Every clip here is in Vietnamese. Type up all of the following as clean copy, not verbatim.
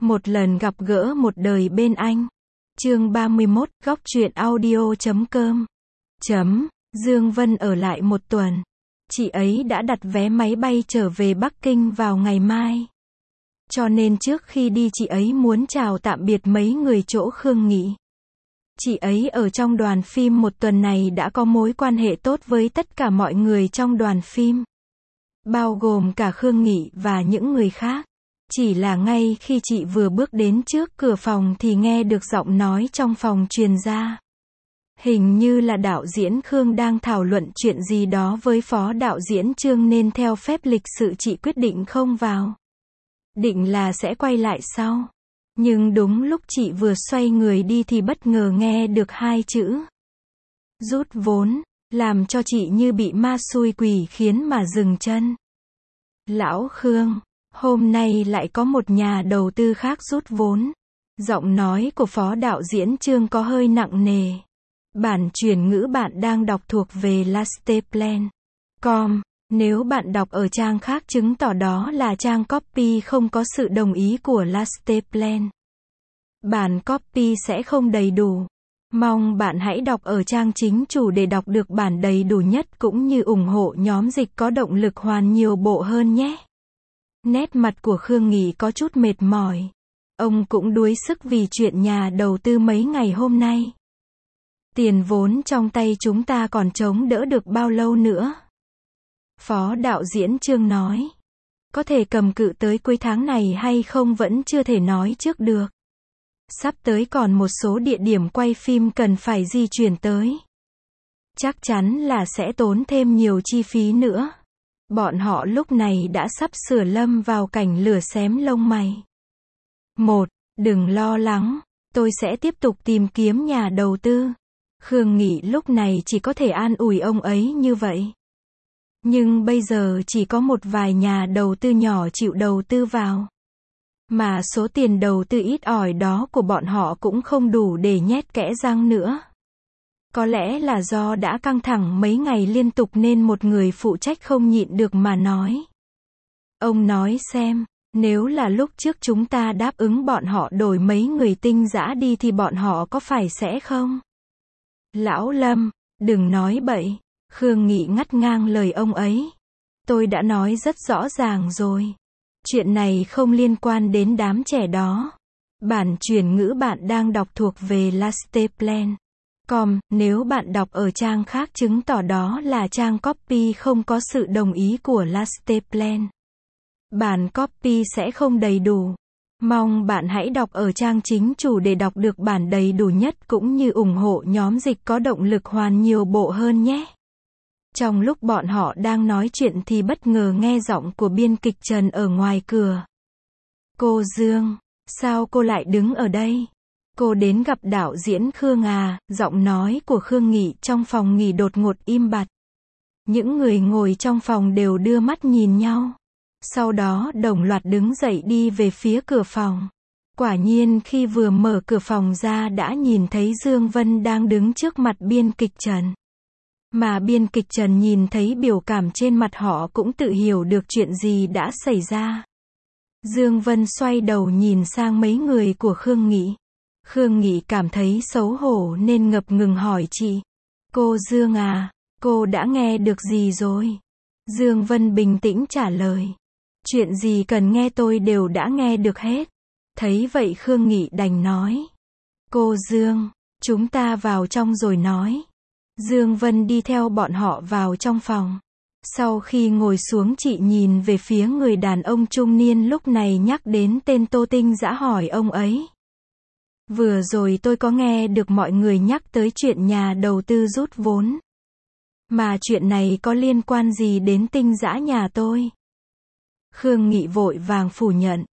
Một lần gặp gỡ một đời bên anh. Chương 31, góc truyện audio.com. Dương Vân ở lại một tuần. Chị ấy đã đặt vé máy bay trở về Bắc Kinh vào ngày mai. Cho nên trước khi đi chị ấy muốn chào tạm biệt mấy người chỗ Khương Nghị. Chị ấy ở trong đoàn phim một tuần này đã có mối quan hệ tốt với tất cả mọi người trong đoàn phim. Bao gồm cả Khương Nghị và những người khác. Chỉ là ngay khi chị vừa bước đến trước cửa phòng thì nghe được giọng nói trong phòng truyền ra. Hình như là đạo diễn Khương đang thảo luận chuyện gì đó với phó đạo diễn Trương nên theo phép lịch sự chị quyết định không vào. Định là sẽ quay lại sau. Nhưng đúng lúc chị vừa xoay người đi thì bất ngờ nghe được hai chữ. Rút vốn, làm cho chị như bị ma xui quỷ khiến mà dừng chân. Lão Khương, hôm nay lại có một nhà đầu tư khác rút vốn. Giọng nói của phó đạo diễn Trương có hơi nặng nề. Bản chuyển ngữ bạn đang đọc thuộc về lasteplan.com. Nếu bạn đọc ở trang khác chứng tỏ đó là trang copy không có sự đồng ý của Lasteplan. Bản copy sẽ không đầy đủ. Mong bạn hãy đọc ở trang chính chủ để đọc được bản đầy đủ nhất cũng như ủng hộ nhóm dịch có động lực hoàn nhiều bộ hơn nhé. Nét mặt của Khương Nghị có chút mệt mỏi. Ông cũng đuối sức vì chuyện nhà đầu tư mấy ngày hôm nay. Tiền vốn trong tay chúng ta còn chống đỡ được bao lâu nữa? Phó đạo diễn Trương nói. Có thể cầm cự tới cuối tháng này hay không vẫn chưa thể nói trước được. Sắp tới còn một số địa điểm quay phim cần phải di chuyển tới. Chắc chắn là sẽ tốn thêm nhiều chi phí nữa. Bọn họ lúc này đã sắp sửa lâm vào cảnh lửa xém lông mày. Đừng lo lắng, tôi sẽ tiếp tục tìm kiếm nhà đầu tư. Khương Nghị lúc này chỉ có thể an ủi ông ấy như vậy. Nhưng bây giờ chỉ có một vài nhà đầu tư nhỏ chịu đầu tư vào. Mà số tiền đầu tư ít ỏi đó của bọn họ cũng không đủ để nhét kẽ răng nữa. Có lẽ là do đã căng thẳng mấy ngày liên tục nên một người phụ trách không nhịn được mà nói. Ông nói xem, nếu là lúc trước chúng ta đáp ứng bọn họ đổi mấy người tinh dã đi thì bọn họ có phải sẽ không? Lão Lâm, đừng nói bậy. Khương Nghị ngắt ngang lời ông ấy. Tôi đã nói rất rõ ràng rồi. Chuyện này không liên quan đến đám trẻ đó. Bản chuyển ngữ bạn đang đọc thuộc về lasteplan.com. Nếu bạn đọc ở trang khác chứng tỏ đó là trang copy không có sự đồng ý của Lasteplan. Bản copy sẽ không đầy đủ. Mong bạn hãy đọc ở trang chính chủ để đọc được bản đầy đủ nhất cũng như ủng hộ nhóm dịch có động lực hoàn nhiều bộ hơn nhé. Trong lúc bọn họ đang nói chuyện thì bất ngờ nghe giọng của biên kịch Trần ở ngoài cửa. Cô Dương, sao cô lại đứng ở đây? Cô đến gặp đạo diễn Khương à? Giọng nói của Khương Nghị trong phòng nghỉ đột ngột im bặt. Những người ngồi trong phòng đều đưa mắt nhìn nhau. Sau đó đồng loạt đứng dậy đi về phía cửa phòng. Quả nhiên khi vừa mở cửa phòng ra đã nhìn thấy Dương Vân đang đứng trước mặt biên kịch Trần. Mà biên kịch Trần nhìn thấy biểu cảm trên mặt họ cũng tự hiểu được chuyện gì đã xảy ra. Dương Vân xoay đầu nhìn sang mấy người của Khương Nghị. Khương Nghị cảm thấy xấu hổ nên ngập ngừng hỏi chị. Cô Dương à, cô đã nghe được gì rồi? Dương Vân bình tĩnh trả lời. Chuyện gì cần nghe tôi đều đã nghe được hết. Thấy vậy Khương Nghị đành nói. Cô Dương, chúng ta vào trong rồi nói. Dương Vân đi theo bọn họ vào trong phòng. Sau khi ngồi xuống chị nhìn về phía người đàn ông trung niên lúc này nhắc đến tên Tô Tinh Dã hỏi ông ấy. Vừa rồi tôi có nghe được mọi người nhắc tới chuyện nhà đầu tư rút vốn. Mà chuyện này có liên quan gì đến Tinh Dã nhà tôi? Khương Nghị vội vàng phủ nhận.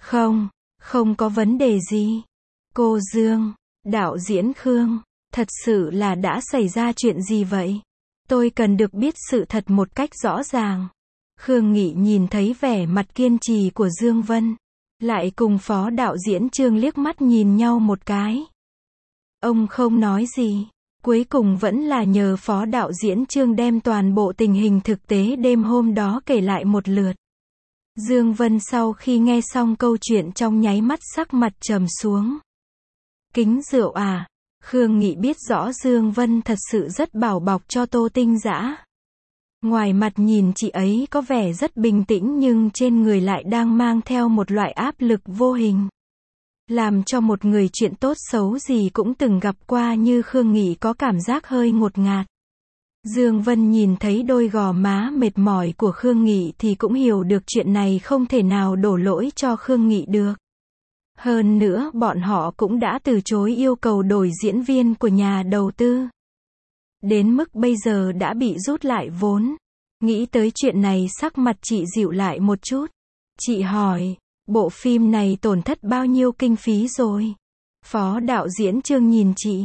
Không có vấn đề gì. Cô Dương, đạo diễn Khương. Thật sự là đã xảy ra chuyện gì vậy? Tôi cần được biết sự thật một cách rõ ràng. Khương Nghị nhìn thấy vẻ mặt kiên trì của Dương Vân. Lại cùng phó đạo diễn Trương liếc mắt nhìn nhau một cái. Ông không nói gì. Cuối cùng vẫn là nhờ phó đạo diễn Trương đem toàn bộ tình hình thực tế đêm hôm đó kể lại một lượt. Dương Vân sau khi nghe xong câu chuyện trong nháy mắt sắc mặt trầm xuống. Kính rượu à? Khương Nghị biết rõ Dương Vân thật sự rất bảo bọc cho Tô Tinh Dã. Ngoài mặt nhìn chị ấy có vẻ rất bình tĩnh nhưng trên người lại đang mang theo một loại áp lực vô hình. Làm cho một người chuyện tốt xấu gì cũng từng gặp qua như Khương Nghị có cảm giác hơi ngột ngạt. Dương Vân nhìn thấy đôi gò má mệt mỏi của Khương Nghị thì cũng hiểu được chuyện này không thể nào đổ lỗi cho Khương Nghị được. Hơn nữa bọn họ cũng đã từ chối yêu cầu đổi diễn viên của nhà đầu tư. Đến mức bây giờ đã bị rút lại vốn. Nghĩ tới chuyện này sắc mặt chị dịu lại một chút. Chị hỏi, bộ phim này tổn thất bao nhiêu kinh phí rồi? Phó đạo diễn Trương nhìn chị.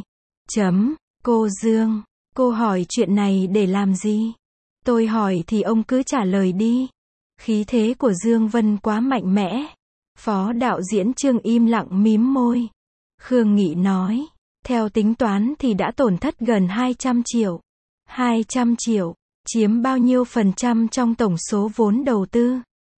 Cô Dương, cô hỏi chuyện này để làm gì? Tôi hỏi thì ông cứ trả lời đi. Khí thế của Dương Vân quá mạnh mẽ. Phó đạo diễn Trương im lặng mím môi. Khương Nghị nói, theo tính toán thì đã tổn thất gần 200 triệu. 200 triệu, chiếm bao nhiêu phần trăm trong tổng số vốn đầu tư?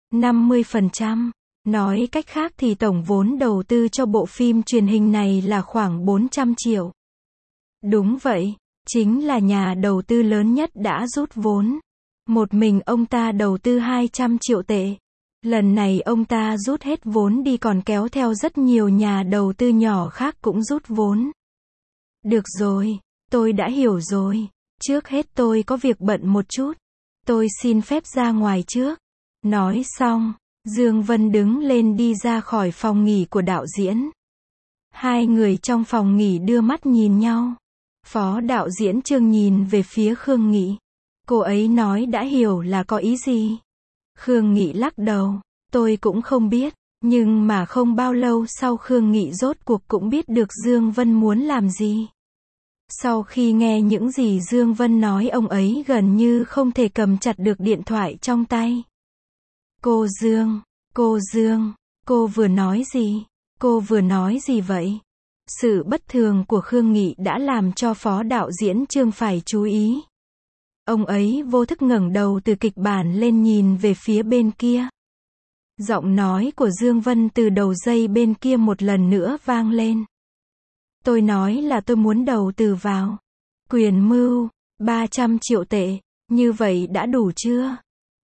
50%. Nói cách khác thì tổng vốn đầu tư cho bộ phim truyền hình này là khoảng 400 triệu. Đúng vậy, chính là nhà đầu tư lớn nhất đã rút vốn. Một mình ông ta đầu tư 200 triệu tệ. Lần này ông ta rút hết vốn đi còn kéo theo rất nhiều nhà đầu tư nhỏ khác cũng rút vốn. Được rồi, tôi đã hiểu rồi. Trước hết tôi có việc bận một chút. Tôi xin phép ra ngoài trước. Nói xong, Dương Vân đứng lên đi ra khỏi phòng nghỉ của đạo diễn. Hai người trong phòng nghỉ đưa mắt nhìn nhau. Phó đạo diễn Trương nhìn về phía Khương Nghị. Cô ấy nói đã hiểu là có ý gì? Khương Nghị lắc đầu. Tôi cũng không biết. Nhưng mà không bao lâu sau Khương Nghị rốt cuộc cũng biết được Dương Vân muốn làm gì. Sau khi nghe những gì Dương Vân nói ông ấy gần như không thể cầm chặt được điện thoại trong tay. Cô Dương, cô vừa nói gì? Cô vừa nói gì vậy? Sự bất thường của Khương Nghị đã làm cho phó đạo diễn Trương phải chú ý. Ông ấy vô thức ngẩng đầu từ kịch bản lên nhìn về phía bên kia. Giọng nói của Dương Vân từ đầu dây bên kia một lần nữa vang lên. Tôi nói là tôi muốn đầu tư vào Quyền Mưu, 300 triệu tệ, như vậy đã đủ chưa?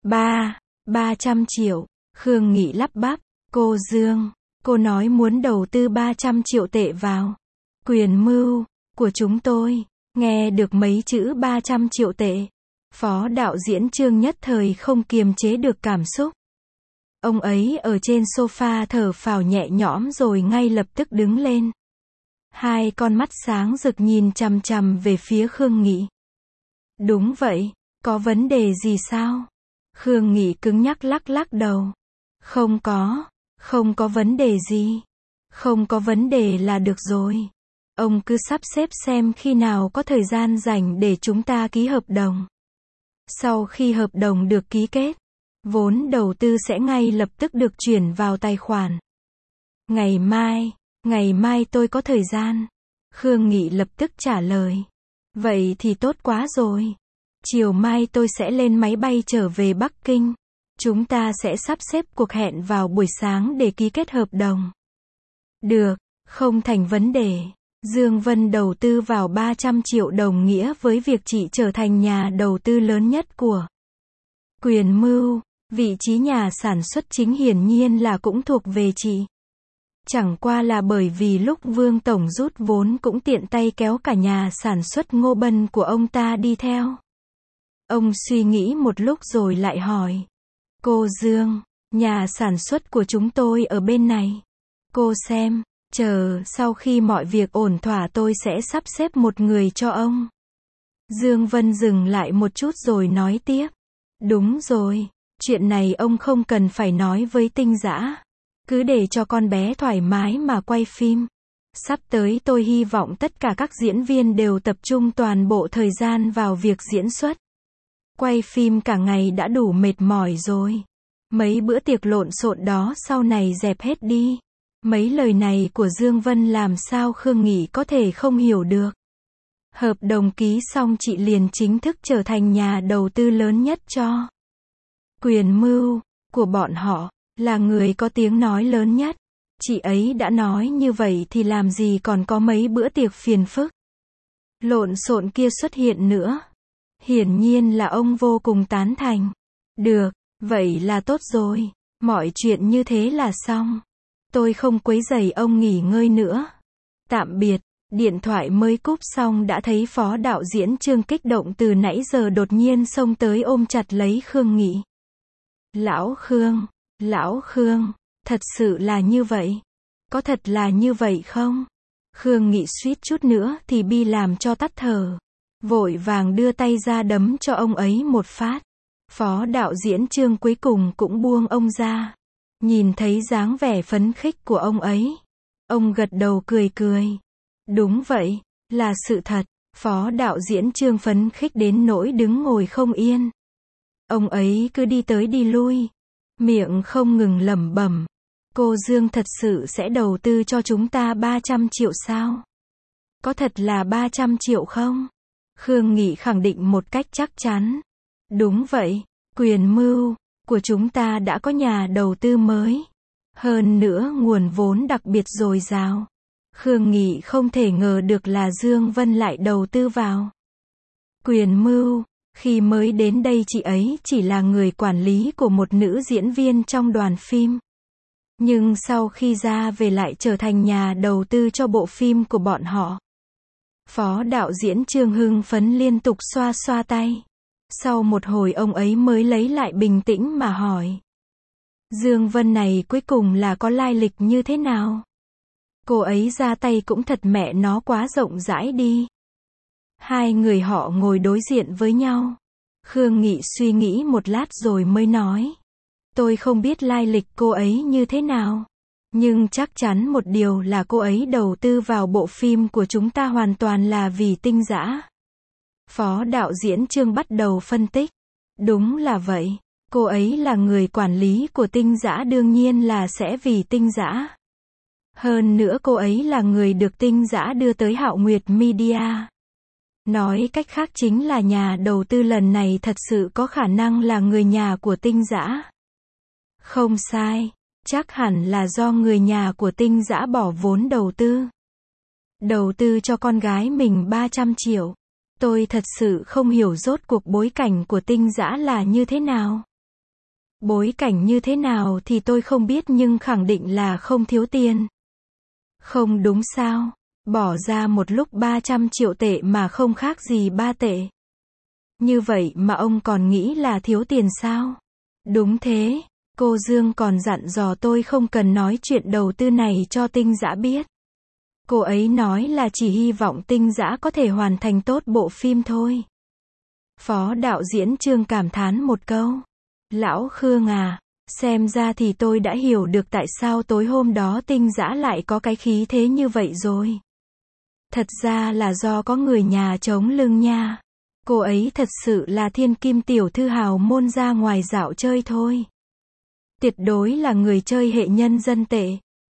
300 triệu, Khương Nghị lắp bắp, cô Dương, cô nói muốn đầu tư 300 triệu tệ vào Quyền Mưu của chúng tôi, nghe được mấy chữ 300 triệu tệ. Phó đạo diễn Trương nhất thời không kiềm chế được cảm xúc. Ông ấy ở trên sofa thở phào nhẹ nhõm rồi ngay lập tức đứng lên. Hai con mắt sáng rực nhìn chằm chằm về phía Khương Nghị. Đúng vậy, có vấn đề gì sao? Khương Nghị cứng nhắc lắc đầu. Không có vấn đề gì. Không có vấn đề là được rồi. Ông cứ sắp xếp xem khi nào có thời gian rảnh để chúng ta ký hợp đồng. Sau khi hợp đồng được ký kết, vốn đầu tư sẽ ngay lập tức được chuyển vào tài khoản. Ngày mai tôi có thời gian. Khương Nghị lập tức trả lời. Vậy thì tốt quá rồi. Chiều mai tôi sẽ lên máy bay trở về Bắc Kinh. Chúng ta sẽ sắp xếp cuộc hẹn vào buổi sáng để ký kết hợp đồng. Được, không thành vấn đề. Dương Vân đầu tư vào 300 triệu đồng nghĩa với việc chị trở thành nhà đầu tư lớn nhất của Quyền Mưu. Vị trí nhà sản xuất chính hiển nhiên là cũng thuộc về chị. Chẳng qua là bởi vì lúc Vương Tổng rút vốn cũng tiện tay kéo cả nhà sản xuất Ngô Bân của ông ta đi theo. Ông suy nghĩ một lúc rồi lại hỏi. Cô Dương, nhà sản xuất của chúng tôi ở bên này. Cô xem, chờ sau khi mọi việc ổn thỏa tôi sẽ sắp xếp một người cho ông. Dương Vân dừng lại một chút rồi nói tiếp. Đúng rồi, chuyện này ông không cần phải nói với Tinh Dã. Cứ để cho con bé thoải mái mà quay phim. Sắp tới tôi hy vọng tất cả các diễn viên đều tập trung toàn bộ thời gian vào việc diễn xuất. Quay phim cả ngày đã đủ mệt mỏi rồi. Mấy bữa tiệc lộn xộn đó sau này dẹp hết đi. Mấy lời này của Dương Vân làm sao Khương Nghị có thể không hiểu được. Hợp đồng ký xong chị liền chính thức trở thành nhà đầu tư lớn nhất cho Quyền Mưu. của bọn họ, là người có tiếng nói lớn nhất. Chị ấy đã nói như vậy thì làm gì còn có mấy bữa tiệc phiền phức lộn xộn kia xuất hiện nữa. Hiển nhiên là ông vô cùng tán thành. Được, vậy là tốt rồi. Mọi chuyện như thế là xong. Tôi không quấy rầy ông nghỉ ngơi nữa. Tạm biệt. Điện thoại mới cúp xong đã thấy phó đạo diễn Trương kích động từ nãy giờ đột nhiên xông tới ôm chặt lấy Khương Nghị. Lão Khương, thật sự là như vậy. Có thật là như vậy không? Khương Nghị suýt chút nữa thì bi làm cho tắt thở. Vội vàng đưa tay ra đấm cho ông ấy một phát. Phó đạo diễn Trương cuối cùng cũng buông ông ra. Nhìn thấy dáng vẻ phấn khích của ông ấy. Ông gật đầu cười cười. Đúng vậy, là sự thật. Phó đạo diễn Trương phấn khích đến nỗi đứng ngồi không yên. Ông ấy cứ đi tới đi lui. Miệng không ngừng lẩm bẩm. Cô Dương thật sự sẽ đầu tư cho chúng ta 300 triệu sao? Có thật là 300 triệu không? Khương Nghị khẳng định một cách chắc chắn. Đúng vậy, quyền mưu của chúng ta đã có nhà đầu tư mới. Hơn nữa nguồn vốn đặc biệt dồi dào. Khương Nghị không thể ngờ được là Dương Vân lại đầu tư vào. Quyền mưu, khi mới đến đây chị ấy chỉ là người quản lý của một nữ diễn viên trong đoàn phim. Nhưng sau khi ra về lại trở thành nhà đầu tư cho bộ phim của bọn họ. Phó đạo diễn Trương hưng phấn liên tục xoa xoa tay. Sau một hồi ông ấy mới lấy lại bình tĩnh mà hỏi. Dương Vân này cuối cùng là có lai lịch như thế nào? Cô ấy ra tay cũng thật mẹ nó quá rộng rãi đi. Hai người họ ngồi đối diện với nhau. Khương Nghị suy nghĩ một lát rồi mới nói. Tôi không biết lai lịch cô ấy như thế nào. Nhưng chắc chắn một điều là cô ấy đầu tư vào bộ phim của chúng ta hoàn toàn là vì Tinh Dã. Phó đạo diễn Trương bắt đầu phân tích. Đúng là vậy. Cô ấy là người quản lý của Tinh Dã đương nhiên là sẽ vì Tinh Dã. Hơn nữa cô ấy là người được Tinh Dã đưa tới Hạo Nguyệt Media. Nói cách khác chính là nhà đầu tư lần này thật sự có khả năng là người nhà của Tinh Dã. Không sai, chắc hẳn là do người nhà của Tinh Dã bỏ vốn đầu tư. Đầu tư cho con gái mình 300 triệu. Tôi thật sự không hiểu rốt cuộc bối cảnh của Tinh Dã là như thế nào. Bối cảnh như thế nào thì tôi không biết nhưng khẳng định là không thiếu tiền. Không đúng sao? Bỏ ra một lúc 300 triệu tệ mà không khác gì 3 tệ. Như vậy mà ông còn nghĩ là thiếu tiền sao? Đúng thế. Cô Dương còn dặn dò tôi không cần nói chuyện đầu tư này cho Tinh Dã biết. Cô ấy nói là chỉ hy vọng Tinh Dã có thể hoàn thành tốt bộ phim thôi. Phó đạo diễn Trương cảm thán một câu. Lão Khương à, xem ra thì tôi đã hiểu được tại sao tối hôm đó Tinh Dã lại có cái khí thế như vậy rồi. Thật ra là do có người nhà chống lưng nha. Cô ấy thật sự là thiên kim tiểu thư hào môn ra ngoài dạo chơi thôi. Tuyệt đối là người chơi hệ nhân dân tệ.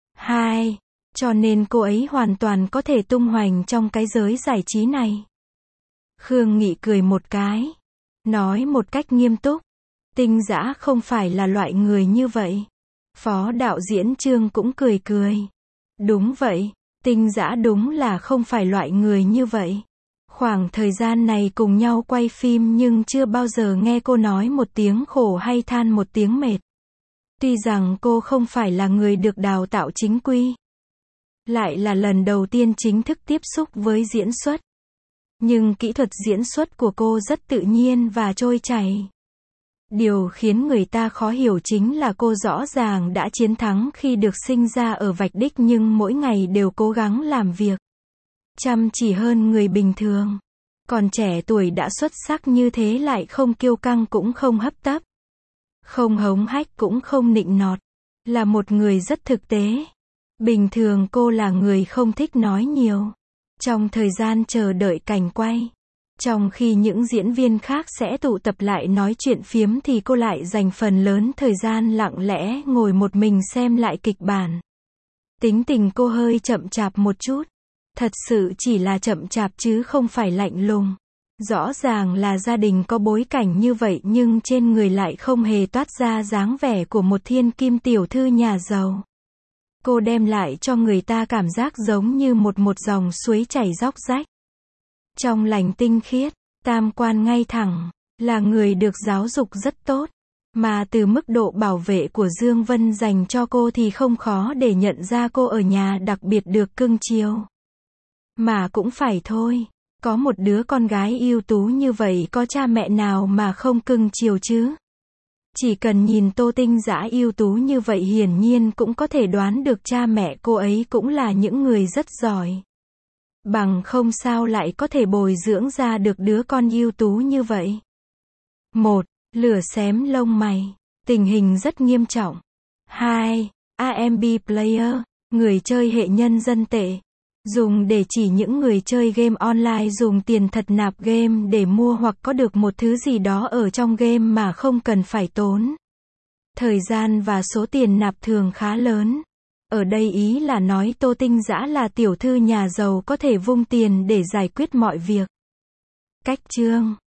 2. Cho nên cô ấy hoàn toàn có thể tung hoành trong cái giới giải trí này. Khương Nghị cười một cái. Nói một cách nghiêm túc. Tinh Dã không phải là loại người như vậy. Phó đạo diễn Trương cũng cười cười. Đúng vậy. Tinh Dã đúng là không phải loại người như vậy. Khoảng thời gian này cùng nhau quay phim nhưng chưa bao giờ nghe cô nói một tiếng khổ hay than một tiếng mệt. Tuy rằng cô không phải là người được đào tạo chính quy. Lại là lần đầu tiên chính thức tiếp xúc với diễn xuất. Nhưng kỹ thuật diễn xuất của cô rất tự nhiên và trôi chảy. Điều khiến người ta khó hiểu chính là cô rõ ràng đã chiến thắng khi được sinh ra ở Vạch Đích nhưng mỗi ngày đều cố gắng làm việc. Chăm chỉ hơn người bình thường. Còn trẻ tuổi đã xuất sắc như thế lại không kiêu căng cũng không hấp tấp. Không hống hách cũng không nịnh nọt. Là một người rất thực tế. Bình thường cô là người không thích nói nhiều. Trong thời gian chờ đợi cảnh quay. Trong khi những diễn viên khác sẽ tụ tập lại nói chuyện phiếm thì cô lại dành phần lớn thời gian lặng lẽ ngồi một mình xem lại kịch bản. Tính tình cô hơi chậm chạp một chút. Thật sự chỉ là chậm chạp chứ không phải lạnh lùng. Rõ ràng là gia đình có bối cảnh như vậy nhưng trên người lại không hề toát ra dáng vẻ của một thiên kim tiểu thư nhà giàu. Cô đem lại cho người ta cảm giác giống như một dòng suối chảy róc rách. Trong lành tinh khiết, tam quan ngay thẳng, là người được giáo dục rất tốt. Mà từ mức độ bảo vệ của Dương Vân dành cho cô thì không khó để nhận ra cô ở nhà đặc biệt được cưng chiều. Mà cũng phải thôi, có một đứa con gái ưu tú như vậy có cha mẹ nào mà không cưng chiều chứ? Chỉ cần nhìn Tô Tinh Dã ưu tú như vậy hiển nhiên cũng có thể đoán được cha mẹ cô ấy cũng là những người rất giỏi. Bằng không sao lại có thể bồi dưỡng ra được đứa con ưu tú như vậy. 1. Lửa xém lông mày. Tình hình rất nghiêm trọng. 2. AMB Player. Người chơi hệ nhân dân tệ. Dùng để chỉ những người chơi game online dùng tiền thật nạp game để mua hoặc có được một thứ gì đó ở trong game mà không cần phải tốn thời gian và số tiền nạp thường khá lớn. Ở đây ý là nói Tô Tinh Dã là tiểu thư nhà giàu có thể vung tiền để giải quyết mọi việc. Cách chương